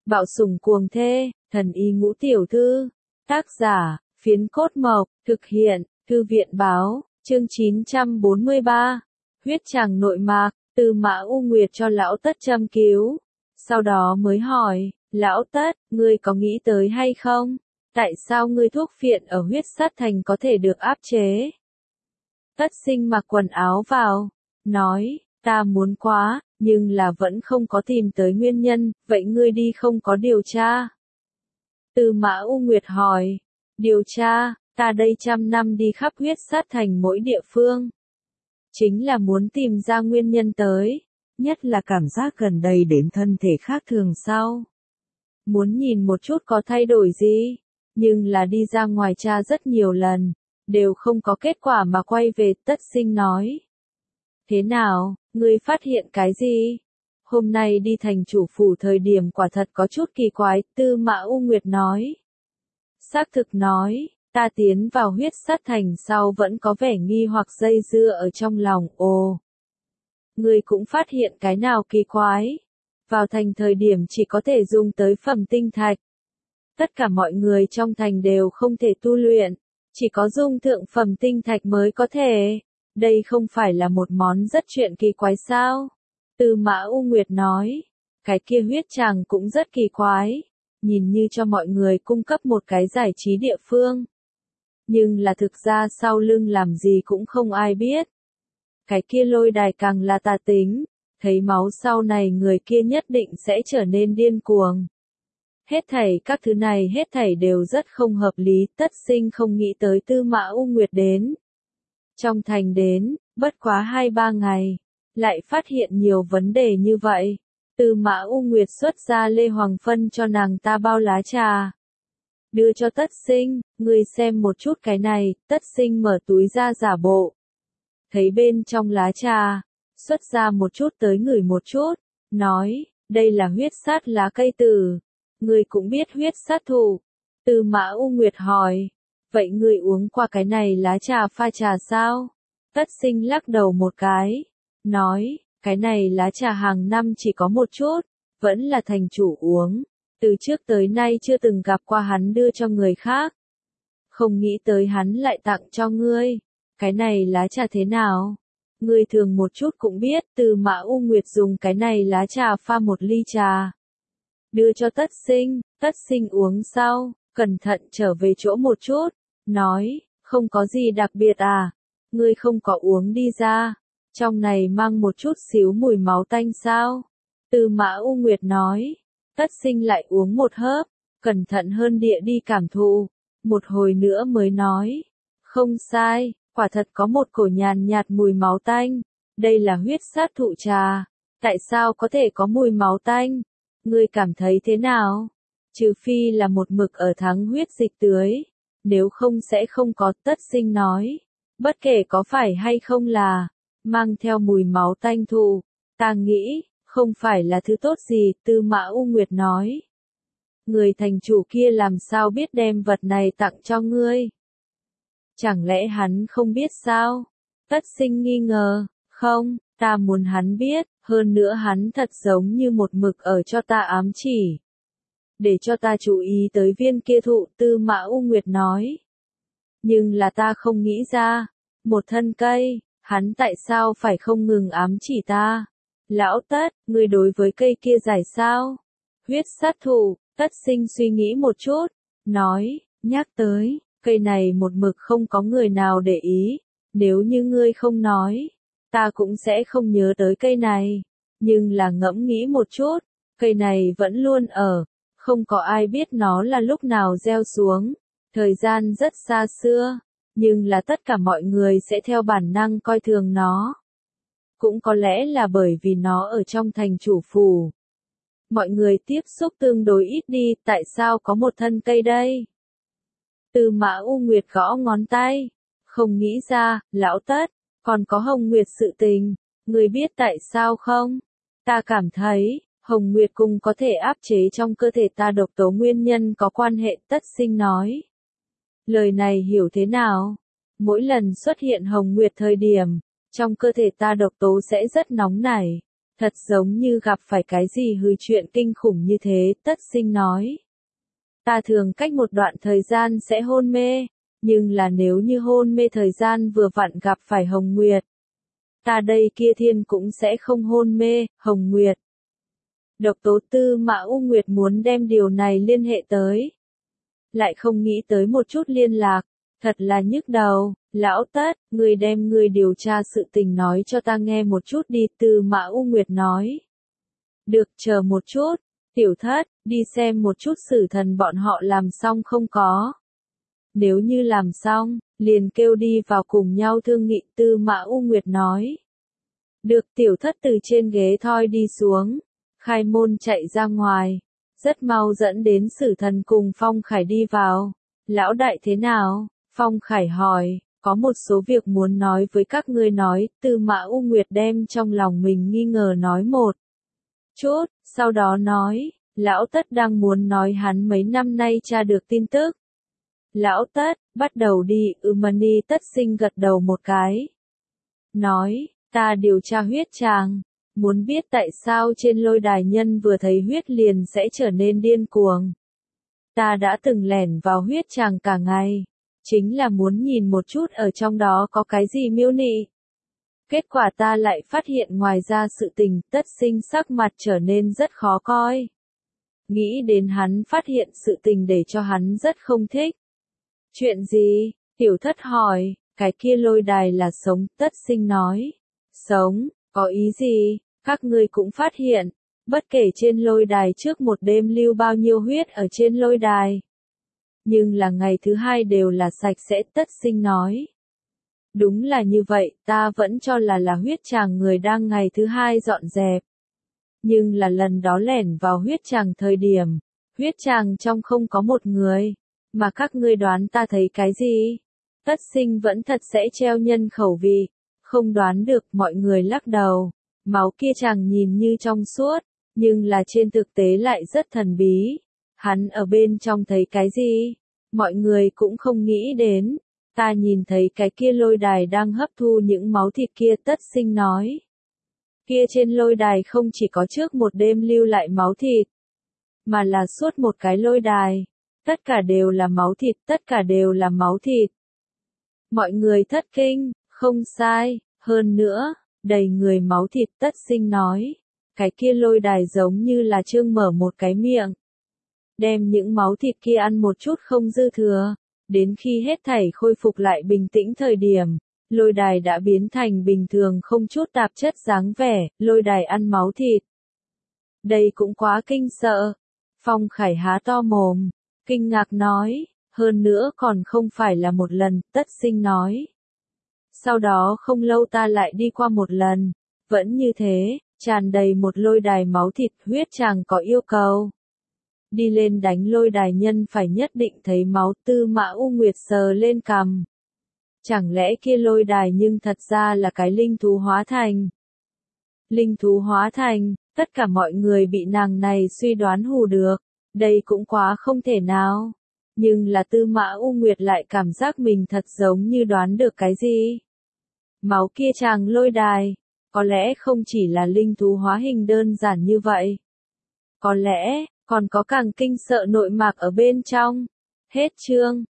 Bạo sủng cuồng thê, thần y ngũ tiểu thư. Tác giả, Phiến Cốt Mộc, thực hiện, Thư viện báo, chương 943. Huyết tràng nội mạc, Tư Mã U Nguyệt cho lão Tất châm cứu. Sau đó mới hỏi, lão Tất, ngươi có nghĩ tới hay không? Tại sao ngươi thuốc phiện ở huyết sát thành có thể được áp chế? Tất Sinh mặc quần áo vào, nói, ta muốn quá, nhưng là vẫn không có tìm tới nguyên nhân, vậy ngươi đi không có điều tra? Tư Mã U Nguyệt hỏi, điều tra, ta đây 100 năm đi khắp huyết sát thành mỗi địa phương. Chính là muốn tìm ra nguyên nhân tới, nhất là cảm giác gần đây đến thân thể khác thường sau. Muốn nhìn một chút có thay đổi gì, nhưng là đi ra ngoài tra rất nhiều lần, đều không có kết quả mà quay về. Tất Sinh nói. Thế nào, ngươi phát hiện cái gì? Hôm nay đi thành chủ phủ thời điểm quả thật có chút kỳ quái, Tư Mã U Nguyệt nói. Xác thực nói, ta tiến vào huyết sát thành sau vẫn có vẻ nghi hoặc dây dưa ở trong lòng. Ồ, ngươi cũng phát hiện cái nào kỳ quái? Vào thành thời điểm chỉ có thể dùng tới phẩm tinh thạch. Tất cả mọi người trong thành đều không thể tu luyện, chỉ có dung thượng phẩm tinh thạch mới có thể. Đây không phải là một món rất chuyện kỳ quái sao? Tư Mã U Nguyệt nói, cái kia huyết tràng cũng rất kỳ quái, nhìn như cho mọi người cung cấp một cái giải trí địa phương. Nhưng là thực ra sau lưng làm gì cũng không ai biết. Cái kia lôi đài càng là tà tính, thấy máu sau này người kia nhất định sẽ trở nên điên cuồng. Hết thảy các thứ này hết thảy đều rất không hợp lý, Tất Sinh không nghĩ tới Tư Mã U Nguyệt đến. Trong thành đến, bất quá 2-3 ngày, lại phát hiện nhiều vấn đề như vậy. Tư Mã U Nguyệt xuất ra Lê Hoàng phân cho nàng ta bao lá trà. Đưa cho Tất Sinh, ngươi xem một chút cái này. Tất Sinh mở túi ra giả bộ. Thấy bên trong lá trà, xuất ra một chút tới ngửi một chút, nói, đây là huyết sát lá cây tử. Ngươi cũng biết huyết sát thụ. Tư Mã U Nguyệt hỏi, vậy ngươi uống qua cái này lá trà pha trà sao? Tất Sinh lắc đầu một cái, nói, cái này lá trà hàng năm chỉ có một chút, vẫn là thành chủ uống, từ trước tới nay chưa từng gặp qua hắn đưa cho người khác. Không nghĩ tới hắn lại tặng cho ngươi, cái này lá trà thế nào? Ngươi thường một chút cũng biết. Tư Mã U Nguyệt dùng cái này lá trà pha một ly trà, đưa cho Tất Sinh. Tất Sinh uống sau, cẩn thận trở về chỗ một chút, nói, không có gì đặc biệt à, ngươi không có uống đi ra, trong này mang một chút xíu mùi máu tanh sao? Tư Mã U Nguyệt nói. Tất Sinh lại uống một hớp, cẩn thận hơn địa đi cảm thụ, một hồi nữa mới nói, không sai, quả thật có một cổ nhàn nhạt mùi máu tanh, đây là huyết sát thụ trà, tại sao có thể có mùi máu tanh? Ngươi cảm thấy thế nào? Trừ phi là một mực ở thắng huyết dịch tưới, nếu không sẽ không có. Tất Sinh nói, bất kể có phải hay không là mang theo mùi máu tanh thụ, ta nghĩ không phải là thứ tốt gì. Tư Mã U Nguyệt nói, người thành chủ kia làm sao biết đem vật này tặng cho ngươi? Chẳng lẽ hắn không biết sao? Tất Sinh nghi ngờ, không, ta muốn hắn biết, hơn nữa hắn thật giống như một mực ở cho ta ám chỉ, để cho ta chú ý tới viên kia thụ. Tư Mã U Nguyệt nói, nhưng là ta không nghĩ ra, một thân cây, hắn tại sao phải không ngừng ám chỉ ta? Lão Tất, ngươi đối với cây kia giải sao? Huyết sát thụ. Tất Sinh suy nghĩ một chút, nói, nhắc tới, cây này một mực không có người nào để ý, nếu như ngươi không nói, ta cũng sẽ không nhớ tới cây này, nhưng là ngẫm nghĩ một chút, cây này vẫn luôn ở, không có ai biết nó là lúc nào gieo xuống, thời gian rất xa xưa, nhưng là tất cả mọi người sẽ theo bản năng coi thường nó. Cũng có lẽ là bởi vì nó ở trong thành chủ phủ, mọi người tiếp xúc tương đối ít đi. Tại sao có một thân cây đây? Tư Mã U Nguyệt gõ ngón tay, không nghĩ ra. Lão Tất, còn có Hồng Nguyệt sự tình, người biết tại sao không? Ta cảm thấy, Hồng Nguyệt cùng có thể áp chế trong cơ thể ta độc tố nguyên nhân có quan hệ. Tất Sinh nói, lời này hiểu thế nào? Mỗi lần xuất hiện Hồng Nguyệt thời điểm, trong cơ thể ta độc tố sẽ rất nóng nảy, Thật giống như gặp phải cái gì chuyện kinh khủng như thế, Tất Sinh nói. Ta thường cách một đoạn thời gian sẽ hôn mê, nhưng là nếu như hôn mê thời gian vừa vặn gặp phải Hồng Nguyệt. Ta đây kia thiên cũng sẽ không hôn mê, Hồng Nguyệt. Độc Tố Tư Mã U Nguyệt muốn đem điều này liên hệ tới. Lại không nghĩ tới một chút liên lạc, thật là nhức đầu. Lão Tất, người đem người điều tra sự tình nói cho ta nghe một chút đi, Tư Mã U Nguyệt nói. Được, chờ một chút, Tiểu Thất, đi xem một chút Sử Thần bọn họ làm xong không có. Nếu như làm xong, liền kêu đi vào cùng nhau thương nghị, Tư Mã U Nguyệt nói. Được, Tiểu Thất từ trên ghế thoi đi xuống, khai môn chạy ra ngoài, rất mau dẫn đến Sử Thần cùng Phong Khải đi vào. Lão đại thế nào? Phong Khải hỏi, có một số việc muốn nói với các ngươi nói, Tư Mã U Nguyệt đem trong lòng mình nghi ngờ nói một chút, sau đó nói, Lão Tất đang muốn nói hắn mấy năm nay tra được tin tức. Lão Tất, bắt đầu đi, Mani Tất Sinh gật đầu một cái. Nói, ta điều tra huyết tràng, muốn biết tại sao trên lôi đài nhân vừa thấy huyết liền sẽ trở nên điên cuồng. Ta đã từng lẻn vào huyết tràng cả ngày, chính là muốn nhìn một chút ở trong đó có cái gì miêu nị. Kết quả ta lại phát hiện ngoài ra sự tình, Tất Sinh sắc mặt trở nên rất khó coi. Nghĩ đến hắn phát hiện sự tình để cho hắn rất không thích. Chuyện gì? Tiểu Thất hỏi, cái kia lôi đài là sống, Tất Sinh nói. Sống, có ý gì? Các ngươi cũng phát hiện, bất kể trên lôi đài trước một đêm lưu bao nhiêu huyết ở trên lôi đài. Nhưng là ngày thứ hai đều là sạch sẽ, Tất Sinh nói. Đúng là như vậy, ta vẫn cho là huyết tràng người đang ngày thứ hai dọn dẹp. Nhưng là lần đó lẻn vào huyết tràng thời điểm, huyết tràng trong không có một người, mà các ngươi đoán ta thấy cái gì? Tất Sinh vẫn thật sẽ treo nhân khẩu vị, không đoán được, mọi người lắc đầu. Máu kia chàng nhìn như trong suốt, nhưng là trên thực tế lại rất thần bí. Hắn ở bên trong thấy cái gì? Mọi người cũng không nghĩ đến. Ta nhìn thấy cái kia lôi đài đang hấp thu những máu thịt kia, Tất Sinh nói. Kia trên lôi đài không chỉ có trước một đêm lưu lại máu thịt, mà là suốt một cái lôi đài. Tất cả đều là máu thịt, tất cả đều là máu thịt. Mọi người thất kinh, không sai, hơn nữa, đầy người máu thịt, Tất Sinh nói. Cái kia lôi đài giống như là trương mở một cái miệng. Đem những máu thịt kia ăn một chút không dư thừa. Đến khi hết thảy khôi phục lại bình tĩnh thời điểm, lôi đài đã biến thành bình thường không chút tạp chất dáng vẻ, lôi đài ăn máu thịt. Đây cũng quá kinh sợ. Phong Khải há to mồm, kinh ngạc nói, hơn nữa còn không phải là một lần, Tất Sinh nói. Sau đó không lâu ta lại đi qua một lần, vẫn như thế, tràn đầy một lôi đài máu thịt, huyết tràng có yêu cầu. Đi lên đánh lôi đài nhân phải nhất định thấy máu, Tư Mã U Nguyệt sờ lên cằm. Chẳng lẽ kia lôi đài nhưng thật ra là cái linh thú hóa thành. Linh thú hóa thành, tất cả mọi người bị nàng này suy đoán hù được, đây cũng quá không thể nào. Nhưng là Tư Mã U Nguyệt lại cảm giác mình thật giống như đoán được cái gì. Máu kia chàng lôi đài, có lẽ không chỉ là linh thú hóa hình đơn giản như vậy. Có lẽ, còn có càng kinh sợ nội mạc ở bên trong. Hết chương.